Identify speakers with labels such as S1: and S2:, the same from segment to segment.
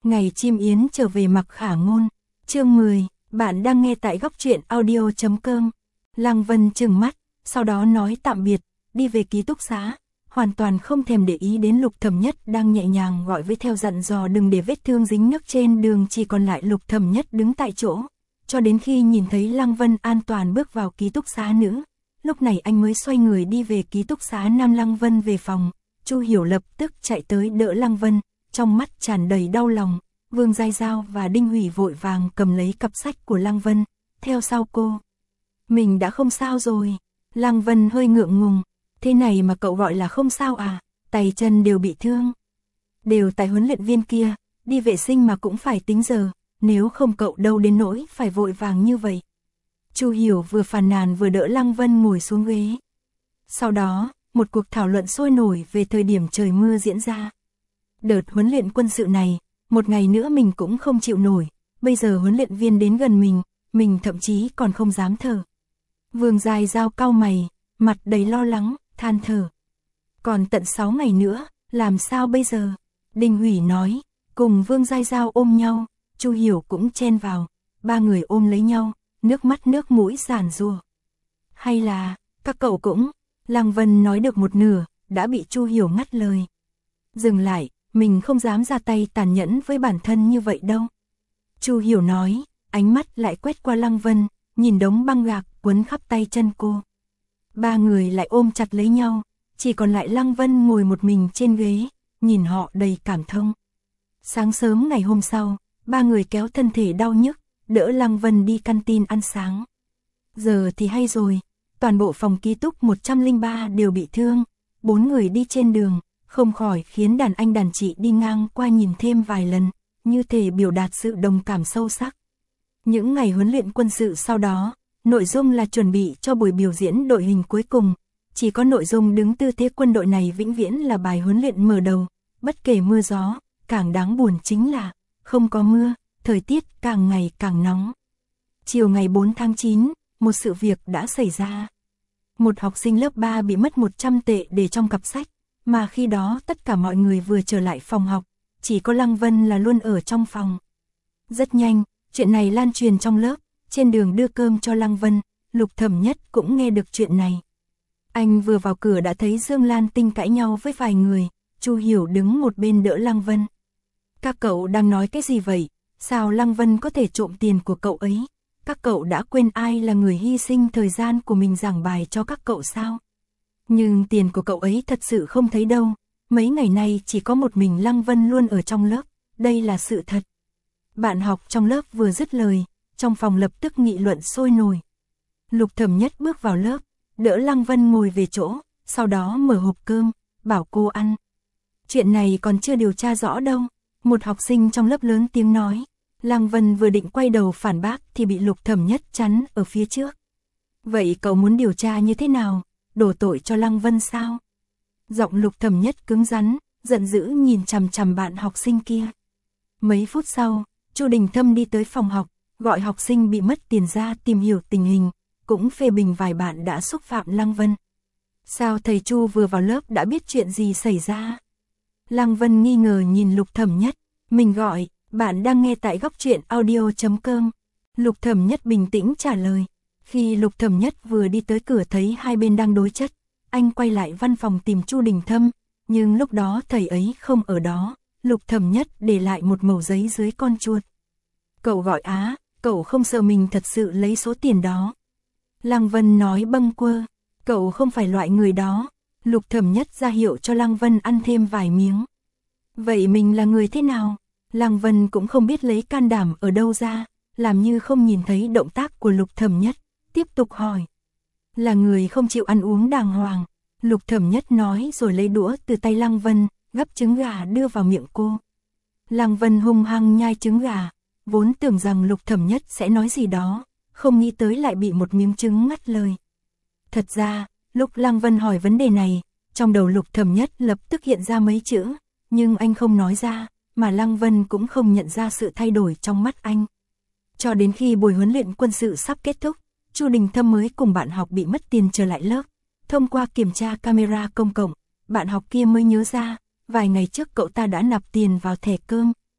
S1: Ngày chim yến trở về Mặc Khả Ngôn. Chương 10, bạn đang nghe tại góc truyện audio.com. Lăng Vân trừng mắt, sau đó nói tạm biệt, đi về ký túc xá, hoàn toàn không thèm để ý đến Lục Thẩm Nhất đang nhẹ nhàng gọi với theo dặn dò đừng để vết thương dính nước trên đường, chỉ còn lại Lục Thẩm Nhất đứng tại chỗ, cho đến khi nhìn thấy Lăng Vân an toàn bước vào ký túc xá nữ. Lúc này anh mới xoay người đi về ký túc xá nam. Lăng Vân về phòng, Chu Hiểu lập tức chạy tới đỡ Lăng Vân, trong mắt tràn đầy đau lòng. Vương Giai Giao và Đinh Hủy vội vàng cầm lấy cặp sách của Lăng Vân, theo sau cô. Mình đã không sao rồi. Lăng Vân hơi ngượng ngùng, thế này mà cậu gọi là không sao à, tay chân đều bị thương. Đều tại huấn luyện viên kia, đi vệ sinh mà cũng phải tính giờ, nếu không cậu đâu đến nỗi phải vội vàng như vậy. Chu Hiểu vừa phàn nàn vừa đỡ Lăng Vân ngồi xuống ghế. Sau đó, một cuộc thảo luận sôi nổi về thời điểm trời mưa diễn ra. Đợt huấn luyện quân sự này, một ngày nữa mình cũng không chịu nổi, bây giờ huấn luyện viên đến gần mình thậm chí còn không dám thở. Vương Giai Giao cau mày, mặt đầy lo lắng, than thở. Còn tận 6 ngày nữa, làm sao bây giờ? Đinh Hủy nói, cùng Vương Giai Giao ôm nhau, Chu Hiểu cũng chen vào, ba người ôm lấy nhau, nước mắt nước mũi giàn giụa. Hay là, các cậu cũng, Lăng Vân nói được một nửa, đã bị Chu Hiểu ngắt lời. Dừng lại, mình không dám ra tay tàn nhẫn với bản thân như vậy đâu. Chu Hiểu nói, ánh mắt lại quét qua Lăng Vân, nhìn đống băng gạc quấn khắp tay chân cô. Ba người lại ôm chặt lấy nhau, chỉ còn lại Lăng Vân ngồi một mình trên ghế, nhìn họ đầy cảm thông. Sáng sớm ngày hôm sau, ba người kéo thân thể đau nhức, đỡ Lăng Vân đi canteen ăn sáng. Giờ thì hay rồi, toàn bộ phòng ký túc 103 đều bị thương, 4 người đi trên đường, không khỏi khiến đàn anh đàn chị đi ngang qua nhìn thêm vài lần, như thể biểu đạt sự đồng cảm sâu sắc. Những ngày huấn luyện quân sự sau đó, nội dung là chuẩn bị cho buổi biểu diễn đội hình cuối cùng, chỉ có nội dung đứng tư thế quân đội này vĩnh viễn là bài huấn luyện mở đầu, bất kể mưa gió, càng đáng buồn chính là, không có mưa, thời tiết càng ngày càng nóng. Chiều ngày 4 tháng 9, một sự việc đã xảy ra. Một học sinh lớp 3 bị mất 100 tệ để trong cặp sách, mà khi đó tất cả mọi người vừa trở lại phòng học, chỉ có Lăng Vân là luôn ở trong phòng. Rất nhanh, chuyện này lan truyền trong lớp, trên đường đưa cơm cho Lăng Vân, Lục Thẩm Nhất cũng nghe được chuyện này. Anh vừa vào cửa đã thấy Dương Lan Tinh cãi nhau với vài người, Chu Hiểu đứng một bên đỡ Lăng Vân. Các cậu đang nói cái gì vậy? Sao Lăng Vân có thể trộm tiền của cậu ấy? Các cậu đã quên ai là người hy sinh thời gian của mình giảng bài cho các cậu sao? Nhưng tiền của cậu ấy thật sự không thấy đâu, mấy ngày nay chỉ có một mình Lăng Vân luôn ở trong lớp, đây là sự thật. Bạn học trong lớp vừa dứt lời, trong phòng lập tức nghị luận sôi nổi. Lục Thẩm Nhất bước vào lớp, đỡ Lăng Vân ngồi về chỗ, sau đó mở hộp cơm, bảo cô ăn. Chuyện này còn chưa điều tra rõ đâu, một học sinh trong lớp lớn tiếng nói. Lăng Vân vừa định quay đầu phản bác thì bị Lục Thẩm Nhất chắn ở phía trước. Vậy cậu muốn điều tra như thế nào? Đổ tội cho Lăng Vân sao? Giọng Lục Thẩm Nhất cứng rắn, giận dữ nhìn chằm chằm bạn học sinh kia. Mấy phút sau, Chu Đình Thâm đi tới phòng học, gọi học sinh bị mất tiền ra tìm hiểu tình hình, cũng phê bình vài bạn đã xúc phạm Lăng Vân. Sao thầy Chu vừa vào lớp đã biết chuyện gì xảy ra? Lăng Vân nghi ngờ nhìn Lục Thẩm Nhất, mình gọi, bạn đang nghe tại góc truyện audio.com. Lục Thẩm Nhất bình tĩnh trả lời. Khi Lục Thẩm Nhất vừa đi tới cửa thấy hai bên đang đối chất, anh quay lại văn phòng tìm Chu Đình Thâm, nhưng lúc đó thầy ấy không ở đó, Lục Thẩm Nhất để lại một mẩu giấy dưới con chuột. Cậu gọi á, cậu không sợ mình thật sự lấy số tiền đó. Lăng Vân nói bâng quơ, cậu không phải loại người đó. Lục Thẩm Nhất ra hiệu cho Lăng Vân ăn thêm vài miếng. Vậy mình là người thế nào? Lăng Vân cũng không biết lấy can đảm ở đâu ra, làm như không nhìn thấy động tác của Lục Thẩm Nhất, tiếp tục hỏi. Là người không chịu ăn uống đàng hoàng, Lục Thẩm Nhất nói rồi lấy đũa từ tay Lăng Vân, gắp trứng gà đưa vào miệng cô. Lăng Vân hung hăng nhai trứng gà, vốn tưởng rằng Lục Thẩm Nhất sẽ nói gì đó, không nghĩ tới lại bị một miếng trứng ngắt lời. Thật ra, lúc Lăng Vân hỏi vấn đề này, trong đầu Lục Thẩm Nhất lập tức hiện ra mấy chữ, nhưng anh không nói ra, mà Lăng Vân cũng không nhận ra sự thay đổi trong mắt anh. Cho đến khi buổi huấn luyện quân sự sắp kết thúc, Chu Đình Thâm mới cùng bạn học bị mất tiền trở lại lớp. Thông qua kiểm tra camera công cộng, bạn học kia mới nhớ ra, vài ngày trước cậu ta đã nạp tiền vào thẻ cơm,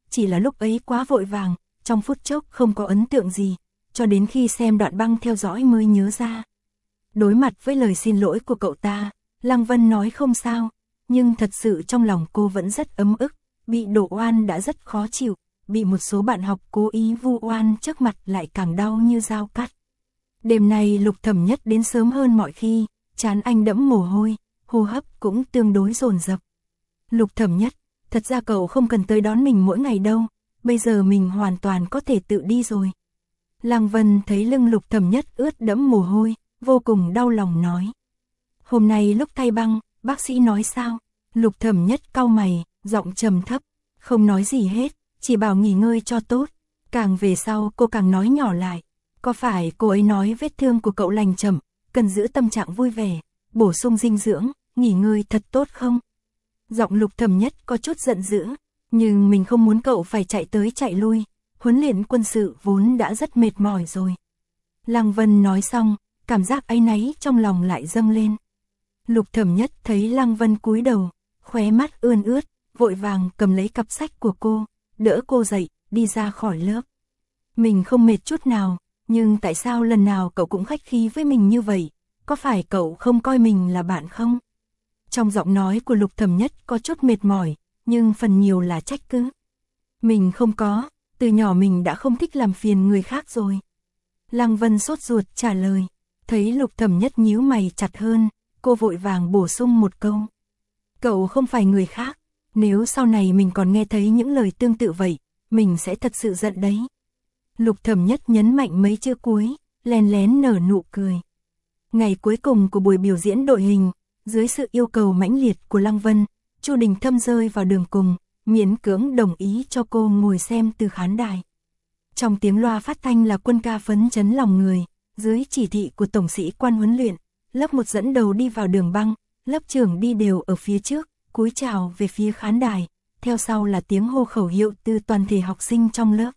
S1: chỉ là lúc ấy quá vội vàng, trong phút chốc không có ấn tượng gì, cho đến khi xem đoạn băng theo dõi mới nhớ ra. Đối mặt với lời xin lỗi của cậu ta, Lăng Vân nói không sao, nhưng thật sự trong lòng cô vẫn rất ấm ức, bị đổ oan đã rất khó chịu, bị một số bạn học cố ý vu oan trước mặt lại càng đau như dao cắt. Đêm nay Lục Thẩm Nhất đến sớm hơn mọi khi, trán anh đẫm mồ hôi, hô hấp cũng tương đối dồn dập. Lục Thẩm Nhất, thật ra cậu không cần tới đón mình mỗi ngày đâu, bây giờ mình hoàn toàn có thể tự đi rồi. Lăng Vân thấy lưng Lục Thẩm Nhất ướt đẫm mồ hôi, vô cùng đau lòng nói. Hôm nay lúc thay băng, bác sĩ nói sao? Lục Thẩm Nhất cau mày, giọng trầm thấp, không nói gì hết, chỉ bảo nghỉ ngơi cho tốt. Càng về sau cô càng nói nhỏ lại. Có phải cô ấy nói vết thương của cậu lành chậm, cần giữ tâm trạng vui vẻ, bổ sung dinh dưỡng, nghỉ ngơi thật tốt không? Giọng Lục Thẩm Nhất có chút giận dữ, nhưng mình không muốn cậu phải chạy tới chạy lui, huấn luyện quân sự vốn đã rất mệt mỏi rồi. Lăng Vân nói xong, cảm giác áy náy trong lòng lại dâng lên. Lục Thẩm Nhất thấy Lăng Vân cúi đầu, khóe mắt ươn ướt, vội vàng cầm lấy cặp sách của cô, đỡ cô dậy, đi ra khỏi lớp. Mình không mệt chút nào, nhưng tại sao lần nào cậu cũng khách khí với mình như vậy, có phải cậu không coi mình là bạn không? Trong giọng nói của Lục Thẩm Nhất có chút mệt mỏi, nhưng phần nhiều là trách cứ. Mình không có, từ nhỏ mình đã không thích làm phiền người khác rồi. Lăng Vân sốt ruột trả lời, thấy Lục Thẩm Nhất nhíu mày chặt hơn, cô vội vàng bổ sung một câu. Cậu không phải người khác, nếu sau này mình còn nghe thấy những lời tương tự vậy, mình sẽ thật sự giận đấy. Lục Thẩm Nhất nhấn mạnh mấy chữ cuối, lén lén nở nụ cười. Ngày cuối cùng của buổi biểu diễn đội hình, dưới sự yêu cầu mãnh liệt của Lăng Vân, Chu Đình Thâm rơi vào đường cùng, miễn cưỡng đồng ý cho cô ngồi xem từ khán đài. Trong tiếng loa phát thanh là quân ca phấn chấn lòng người, dưới chỉ thị của tổng sĩ quan huấn luyện, lớp 1 dẫn đầu đi vào đường băng, lớp trưởng đi đều ở phía trước, cúi chào về phía khán đài, theo sau là tiếng hô khẩu hiệu từ toàn thể học sinh trong lớp.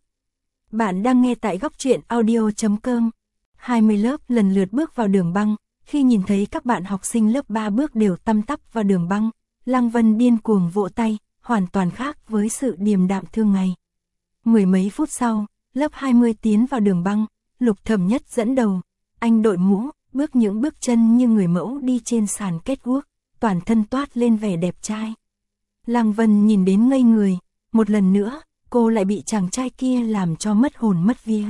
S1: Bạn đang nghe tại góc truyện audio.com. 20 lớp lần lượt bước vào đường băng, khi nhìn thấy các bạn học sinh lớp 3 bước đều tăm tắp vào đường băng, Lăng Vân điên cuồng vỗ tay, hoàn toàn khác với sự điềm đạm thường ngày. Mười mấy phút sau, lớp 20 tiến vào đường băng, Lục Thẩm Nhất dẫn đầu, anh đội mũ, bước những bước chân như người mẫu đi trên sàn catwalk, toàn thân toát lên vẻ đẹp trai. Lăng Vân nhìn đến ngây người, một lần nữa, cô lại bị chàng trai kia làm cho mất hồn mất vía.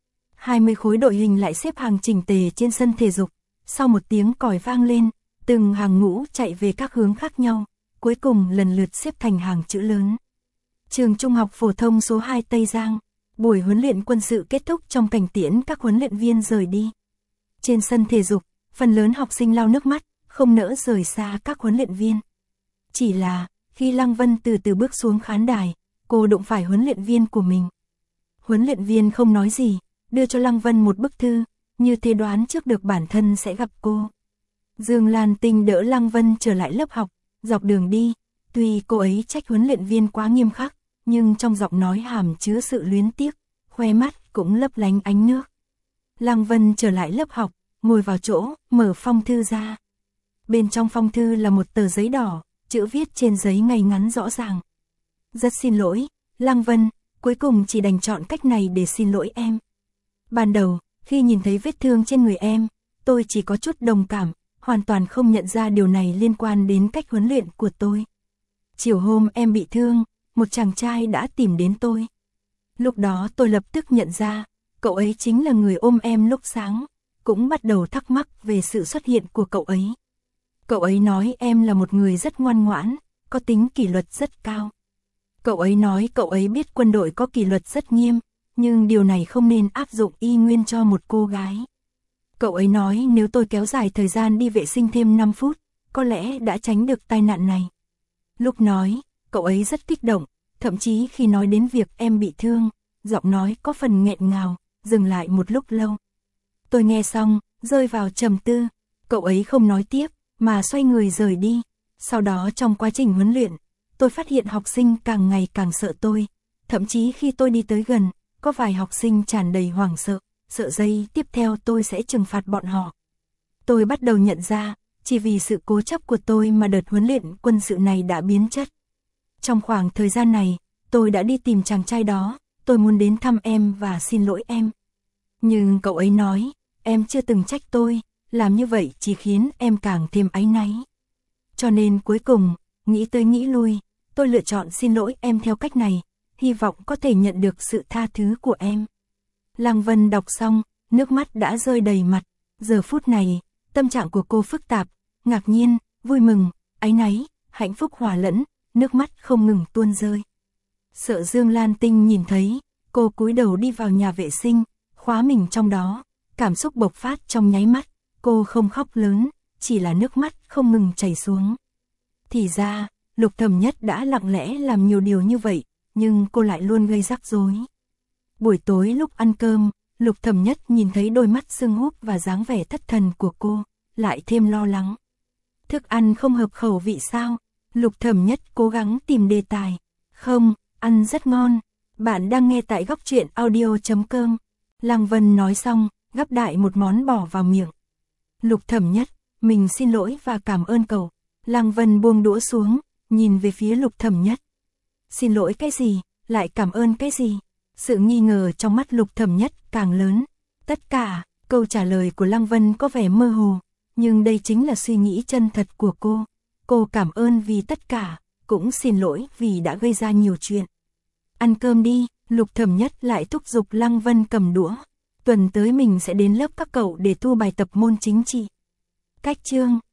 S1: 20 khối đội hình lại xếp hàng chỉnh tề trên sân thể dục, sau một tiếng còi vang lên, từng hàng ngũ chạy về các hướng khác nhau, cuối cùng lần lượt xếp thành hàng chữ lớn. Trường Trung học phổ thông số 2 Tây Giang, buổi huấn luyện quân sự kết thúc trong cảnh tiễn các huấn luyện viên rời đi. Trên sân thể dục, phần lớn học sinh lau nước mắt, không nỡ rời xa các huấn luyện viên. Chỉ là, khi Lăng Vân từ từ bước xuống khán đài, cô đụng phải huấn luyện viên của mình. Huấn luyện viên không nói gì, đưa cho Lăng Vân một bức thư, như thế đoán trước được bản thân sẽ gặp cô. Dương Lan Tinh đỡ Lăng Vân trở lại lớp học, dọc đường đi, tuy cô ấy trách huấn luyện viên quá nghiêm khắc, nhưng trong giọng nói hàm chứa sự luyến tiếc, khoe mắt cũng lấp lánh ánh nước. Lăng Vân trở lại lớp học, ngồi vào chỗ, mở phong thư ra. Bên trong phong thư là một tờ giấy đỏ, chữ viết trên giấy ngay ngắn rõ ràng. Rất xin lỗi, Lăng Vân, cuối cùng chỉ đành chọn cách này để xin lỗi em. Ban đầu, khi nhìn thấy vết thương trên người em, tôi chỉ có chút đồng cảm, hoàn toàn không nhận ra điều này liên quan đến cách huấn luyện của tôi. Chiều hôm em bị thương, một chàng trai đã tìm đến tôi. Lúc đó tôi lập tức nhận ra, cậu ấy chính là người ôm em lúc sáng, cũng bắt đầu thắc mắc về sự xuất hiện của cậu ấy. Cậu ấy nói em là một người rất ngoan ngoãn, có tính kỷ luật rất cao. Cậu ấy nói cậu ấy biết quân đội có kỷ luật rất nghiêm, nhưng điều này không nên áp dụng y nguyên cho một cô gái. Cậu ấy nói nếu tôi kéo dài thời gian đi vệ sinh thêm 5 phút, có lẽ đã tránh được tai nạn này. Lúc nói, cậu ấy rất kích động, thậm chí khi nói đến việc em bị thương, giọng nói có phần nghẹn ngào, dừng lại một lúc lâu. Tôi nghe xong, rơi vào trầm tư, cậu ấy không nói tiếp, mà xoay người rời đi. Sau đó trong quá trình huấn luyện, tôi phát hiện học sinh càng ngày càng sợ tôi, thậm chí khi tôi đi tới gần, có vài học sinh tràn đầy hoảng sợ, sợ giây tiếp theo tôi sẽ trừng phạt bọn họ. Tôi bắt đầu nhận ra, chỉ vì sự cố chấp của tôi mà đợt huấn luyện quân sự này đã biến chất. Trong khoảng thời gian này, tôi đã đi tìm chàng trai đó, tôi muốn đến thăm em và xin lỗi em. Nhưng cậu ấy nói, em chưa từng trách tôi, làm như vậy chỉ khiến em càng thêm áy náy. Cho nên cuối cùng, nghĩ tới nghĩ lui, tôi lựa chọn xin lỗi em theo cách này, hy vọng có thể nhận được sự tha thứ của em. Lăng Vân đọc xong, nước mắt đã rơi đầy mặt. Giờ phút này, tâm trạng của cô phức tạp, ngạc nhiên, vui mừng, áy náy, hạnh phúc hòa lẫn, nước mắt không ngừng tuôn rơi. Sợ Dương Lan Tinh nhìn thấy, cô cúi đầu đi vào nhà vệ sinh, khóa mình trong đó, cảm xúc bộc phát trong nháy mắt, cô không khóc lớn, chỉ là nước mắt không ngừng chảy xuống. Thì ra, Lục Thẩm Nhất đã lặng lẽ làm nhiều điều như vậy, nhưng cô lại luôn gây rắc rối. Buổi tối lúc ăn cơm, Lục Thẩm Nhất nhìn thấy đôi mắt sưng húp và dáng vẻ thất thần của cô, lại thêm lo lắng. Thức ăn không hợp khẩu vị sao? Lục Thẩm Nhất cố gắng tìm đề tài. Không, ăn rất ngon. Bạn đang nghe tại góc truyện audio.com. Lăng Vân nói xong, gắp đại một món bỏ vào miệng. Lục Thẩm Nhất, mình xin lỗi và cảm ơn cậu. Lăng Vân buông đũa xuống, nhìn về phía Lục Thẩm Nhất. Xin lỗi cái gì, lại cảm ơn cái gì? Sự nghi ngờ trong mắt Lục Thẩm Nhất càng lớn. Tất cả, câu trả lời của Lăng Vân có vẻ mơ hồ, nhưng đây chính là suy nghĩ chân thật của cô. Cô cảm ơn vì tất cả, cũng xin lỗi vì đã gây ra nhiều chuyện. Ăn cơm đi, Lục Thẩm Nhất lại thúc giục Lăng Vân cầm đũa. Tuần tới mình sẽ đến lớp các cậu để thu bài tập môn chính trị. Cách chương